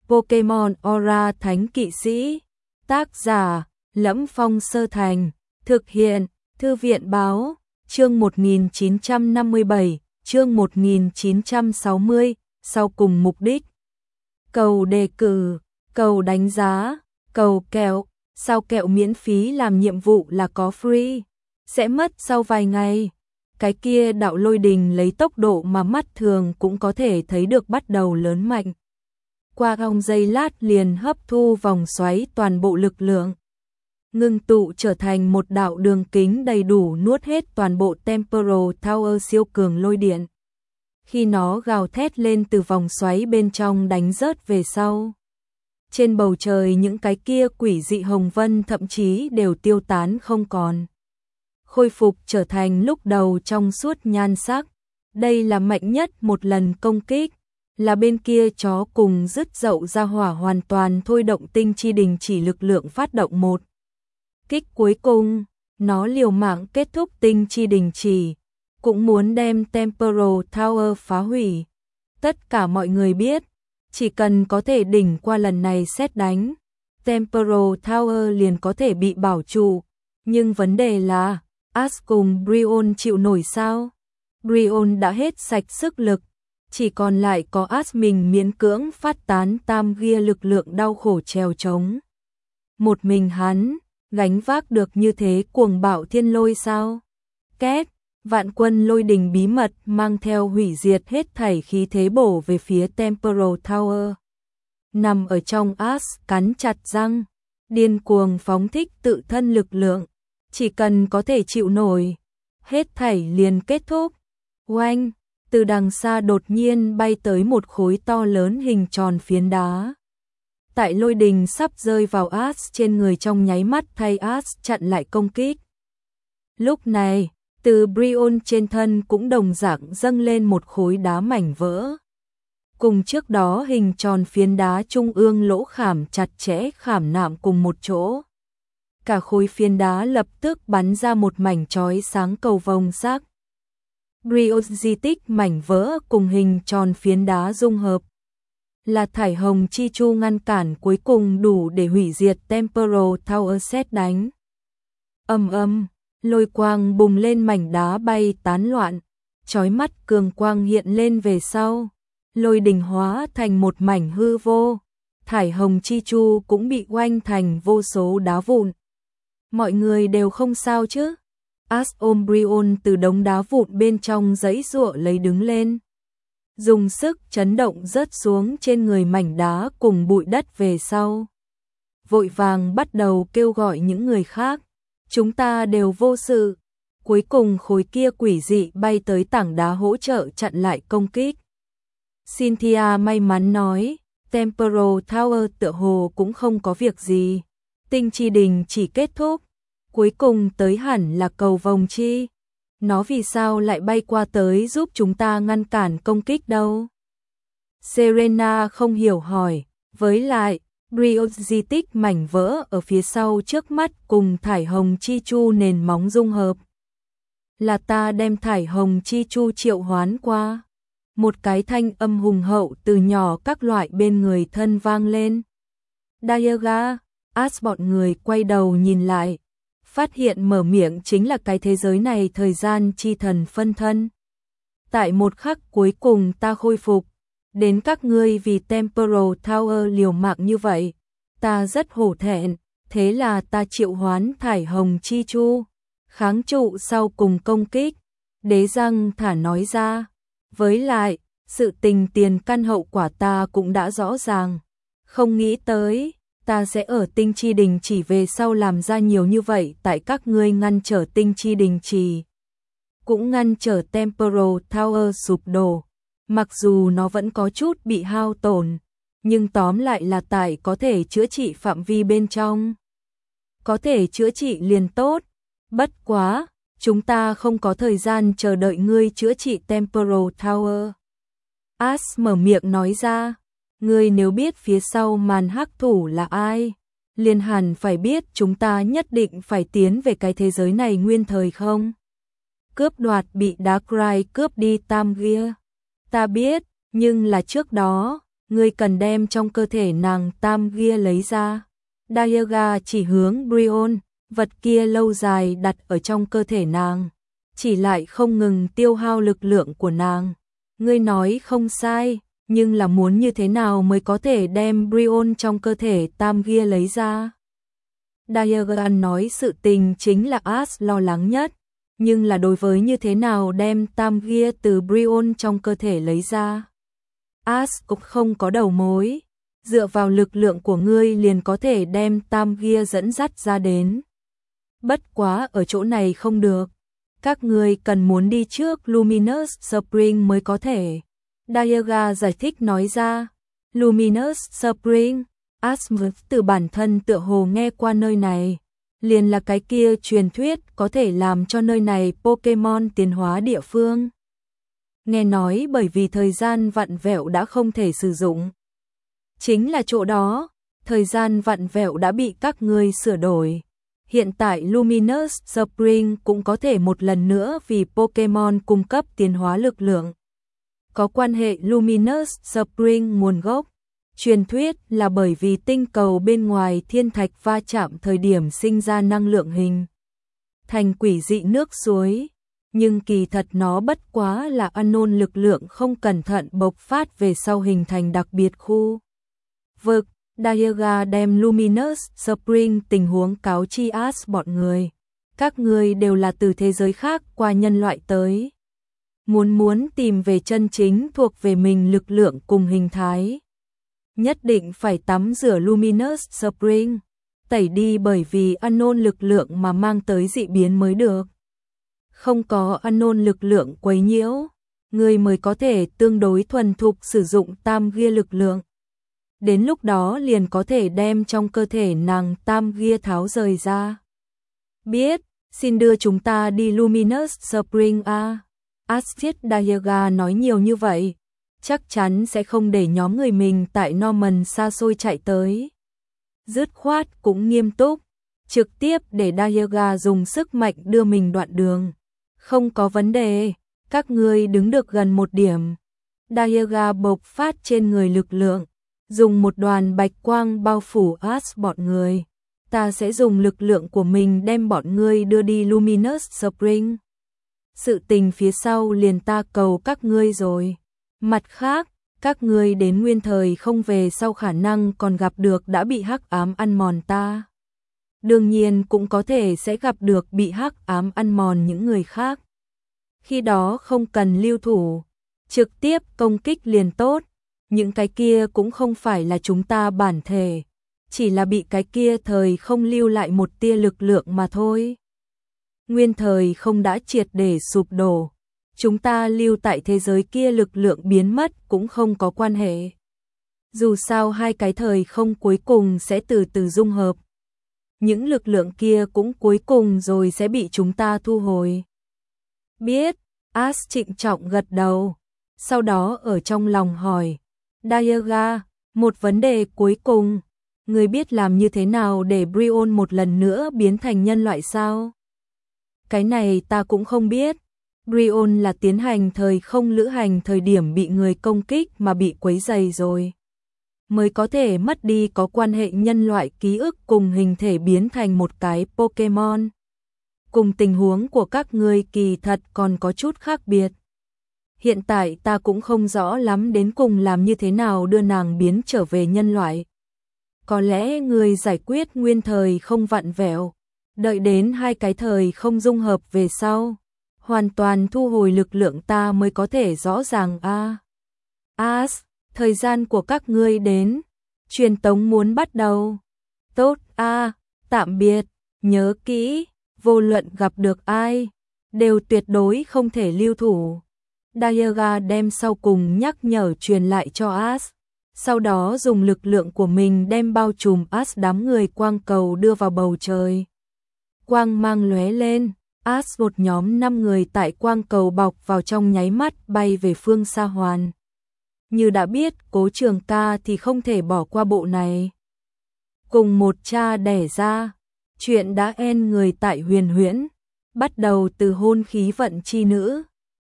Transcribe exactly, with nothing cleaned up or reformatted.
Pokemon Aura Thánh Kỵ Sĩ. Tác giả: Lẫm Phong Sơ Thành. Thực hiện: Thư viện báo. Chương một nghìn chín trăm năm mươi bảy, chương một nghìn chín trăm sáu mươi, sau cùng mục đích. Cầu đề cử, cầu đánh giá, cầu kẹo, sao kẹo miễn phí làm nhiệm vụ là có free, sẽ mất sau vài ngày. Cái kia đạo lôi đình lấy tốc độ mà mắt thường cũng có thể thấy được bắt đầu lớn mạnh. Qua vòng giây lát liền hấp thu vòng xoáy toàn bộ lực lượng, ngưng tụ trở thành một đạo đường kính đầy đủ nuốt hết toàn bộ Temporal Tower siêu cường lôi điện. Khi nó gào thét lên từ vòng xoáy bên trong đánh rớt về sau, trên bầu trời những cái kia quỷ dị hồng vân thậm chí đều tiêu tán không còn, khôi phục trở thành lúc đầu trong suốt nhan sắc. Đây là mạnh nhất một lần công kích, là bên kia chó cùng dứt dậu ra hỏa hoàn toàn thôi động tinh chi đình chỉ lực lượng phát động một kích cuối cùng. Nó liều mạng kết thúc tinh chi đình chỉ, cũng muốn đem Temporal Tower phá hủy. Tất cả mọi người biết, chỉ cần có thể đỉnh qua lần này sét đánh, Temporal Tower liền có thể bị bảo trụ. Nhưng vấn đề là, Ash cùng Brion chịu nổi sao? Brion đã hết sạch sức lực, chỉ còn lại có Ash mình miễn cưỡng phát tán tam gia lực lượng đau khổ trèo trống. Một mình hắn gánh vác được như thế cuồng bạo thiên lôi sao? Két, vạn quân lôi đình bí mật mang theo hủy diệt hết thảy khí thế bổ về phía Temporal Tower. Nằm ở trong Ash cắn chặt răng, điên cuồng phóng thích tự thân lực lượng, chỉ cần có thể chịu nổi, hết thảy liền kết thúc. Oanh, từ đằng xa đột nhiên bay tới một khối to lớn hình tròn phiến đá. Tại lôi đình sắp rơi vào Ash trên người trong nháy mắt thay Ash chặn lại công kích. Lúc này, từ Brion trên thân cũng đồng dạng dâng lên một khối đá mảnh vỡ. Cùng trước đó hình tròn phiến đá trung ương lỗ khảm chặt chẽ khảm nạm cùng một chỗ. Cả khối phiến đá lập tức bắn ra một mảnh chói sáng cầu vồng sắc. Brion di tích mảnh vỡ cùng hình tròn phiến đá dung hợp, là thải hồng chi chu ngăn cản cuối cùng đủ để hủy diệt Temporal Tower sét đánh. Ầm ầm, lôi quang bùng lên, mảnh đá bay tán loạn, chói mắt cường quang hiện lên về sau, lôi đình hóa thành một mảnh hư vô, thải hồng chi chu cũng bị oanh thành vô số đá vụn. Mọi người đều không sao chứ? Ash ôm Brion từ đống đá vụn bên trong giãy giụa lấy đứng lên, dùng sức chấn động rớt xuống trên người mảnh đá cùng bụi đất về sau. Vội vàng bắt đầu kêu gọi những người khác. Chúng ta đều vô sự. Cuối cùng khối kia quỷ dị bay tới tảng đá hỗ trợ chặn lại công kích. Cynthia may mắn nói, Temporal Tower tựa hồ cũng không có việc gì. Tinh chi đình chỉ kết thúc. Cuối cùng tới hẳn là cầu vồng chi. Nó vì sao lại bay qua tới giúp chúng ta ngăn cản công kích đâu? Serena không hiểu hỏi. Với lại, Brion di tích mảnh vỡ ở phía sau trước mắt cùng thải hồng chi chu nền móng dung hợp. Là ta đem thải hồng chi chu triệu hoán qua. Một cái thanh âm hùng hậu từ nhỏ các loại bên người thân vang lên. Diaga, Ash bọn người quay đầu nhìn lại, phát hiện mở miệng chính là cái thế giới này thời gian chi thần phân thân. Tại một khắc cuối cùng ta khôi phục, đến các ngươi vì Temporal Tower liều mạng như vậy, ta rất hổ thẹn, thế là ta triệu hoán thải hồng chi chu, kháng trụ sau cùng công kích. Đế răng thả nói ra, với lại, sự tình tiền căn hậu quả ta cũng đã rõ ràng, không nghĩ tới ta sẽ ở tinh chi đình chỉ về sau làm ra nhiều như vậy, tại các ngươi ngăn trở tinh chi đình chỉ, cũng ngăn trở Temporal Tower sụp đổ. Mặc dù nó vẫn có chút bị hao tổn, nhưng tóm lại là tại có thể chữa trị phạm vi bên trong. Có thể chữa trị liền tốt. Bất quá, chúng ta không có thời gian chờ đợi ngươi chữa trị Temporal Tower. Ash mở miệng nói ra, ngươi nếu biết phía sau màn hắc thủ là ai, liền hẳn phải biết chúng ta nhất định phải tiến về cái thế giới này nguyên thời không? Cướp đoạt bị Darkrai cướp đi tam gia. Ta biết, nhưng là trước đó, ngươi cần đem trong cơ thể nàng tam gia lấy ra. Dialga chỉ hướng Brion, vật kia lâu dài đặt ở trong cơ thể nàng, chỉ lại không ngừng tiêu hao lực lượng của nàng. Ngươi nói không sai, nhưng là muốn như thế nào mới có thể đem Brion trong cơ thể tam gia lấy ra? Dialga nói sự tình chính là Ash lo lắng nhất, nhưng là đối với như thế nào đem tam gia từ Brion trong cơ thể lấy ra. Ash cũng không có đầu mối, dựa vào lực lượng của ngươi liền có thể đem tam gia dẫn dắt ra đến. Bất quá ở chỗ này không được, các ngươi cần muốn đi trước Luminous Spring mới có thể. Dialga giải thích nói ra. Luminous Spring, Asmith từ bản thân tựa hồ nghe qua nơi này, liền là cái kia truyền thuyết có thể làm cho nơi này Pokemon tiến hóa địa phương. Nghe nói bởi vì thời gian vặn vẹo đã không thể sử dụng. Chính là chỗ đó, thời gian vặn vẹo đã bị các ngươi sửa đổi. Hiện tại Luminous Spring cũng có thể một lần nữa vì Pokemon cung cấp tiến hóa lực lượng. Có quan hệ Luminous Spring nguồn gốc. Truyền thuyết là bởi vì tinh cầu bên ngoài thiên thạch va chạm thời điểm sinh ra năng lượng hình thành quỷ dị nước suối, nhưng kỳ thật nó bất quá là anon lực lượng không cẩn thận bộc phát về sau hình thành đặc biệt khu vực. Dialga đem Luminous Spring tình huống cáo chi Ash bọn người. Các người đều là từ thế giới khác qua nhân loại tới. Muốn muốn tìm về chân chính thuộc về mình lực lượng cùng hình thái. Nhất định phải tắm rửa Luminous Spring, tẩy đi bởi vì anon lực lượng mà mang tới dị biến mới được. Không có anon lực lượng quấy nhiễu, người mới có thể tương đối thuần thục sử dụng tam gia lực lượng. Đến lúc đó liền có thể đem trong cơ thể nàng tam gia tháo rời ra. Biết, xin đưa chúng ta đi Luminous Spring a. Astrid Dialga nói nhiều như vậy, chắc chắn sẽ không để nhóm người mình tại Norman xa xôi chạy tới. Dứt khoát cũng nghiêm túc, trực tiếp để Dialga dùng sức mạnh đưa mình đoạn đường. Không có vấn đề, các ngươi đứng được gần một điểm. Dialga bộc phát trên người lực lượng, dùng một đoàn bạch quang bao phủ Ash bọn người. Ta sẽ dùng lực lượng của mình đem bọn ngươi đưa đi Luminous Spring. Sự tình phía sau liền ta cầu các ngươi rồi. Mặt khác, các ngươi đến nguyên thời không về sau khả năng còn gặp được đã bị hắc ám ăn mòn ta. Đương nhiên cũng có thể sẽ gặp được bị hắc ám ăn mòn những người khác. Khi đó không cần lưu thủ, trực tiếp công kích liền tốt. Những cái kia cũng không phải là chúng ta bản thể, chỉ là bị cái kia thời không lưu lại một tia lực lượng mà thôi. Nguyên thời không đã triệt để sụp đổ, chúng ta lưu tại thế giới kia lực lượng biến mất cũng không có quan hệ. Dù sao hai cái thời không cuối cùng sẽ từ từ dung hợp. Những lực lượng kia cũng cuối cùng rồi sẽ bị chúng ta thu hồi. Biết, Ash trịnh trọng gật đầu, sau đó ở trong lòng hỏi, Dialga, một vấn đề cuối cùng, người biết làm như thế nào để Brion một lần nữa biến thành nhân loại sao? Cái này ta cũng không biết. Brion là tiến hành thời không lữ hành thời điểm bị người công kích mà bị quấy rầy rồi, mới có thể mất đi có quan hệ nhân loại ký ức cùng hình thể biến thành một cái Pokemon. Cùng tình huống của các ngươi kỳ thật còn có chút khác biệt. Hiện tại ta cũng không rõ lắm đến cùng làm như thế nào đưa nàng biến trở về nhân loại. Có lẽ người giải quyết nguyên thời không vặn vẹo, đợi đến hai cái thời không dung hợp về sau, hoàn toàn thu hồi lực lượng ta mới có thể rõ ràng a. À. Ash, thời gian của các ngươi đến, truyền tống muốn bắt đầu. Tốt a, à, tạm biệt, nhớ kỹ, vô luận gặp được ai, đều tuyệt đối không thể lưu thủ. Dialga đem sau cùng nhắc nhở truyền lại cho Ash, sau đó dùng lực lượng của mình đem bao trùm Ash đám người quang cầu đưa vào bầu trời. Quang mang lóe lên, Ash một nhóm năm người tại quang cầu bọc vào trong nháy mắt bay về phương xa hoàn. Như đã biết Cố Trường Ca thì không thể bỏ qua bộ này. Cùng một cha đẻ ra, chuyện đã end người tại Huyền Huyễn, bắt đầu từ hôn khí vận chi nữ.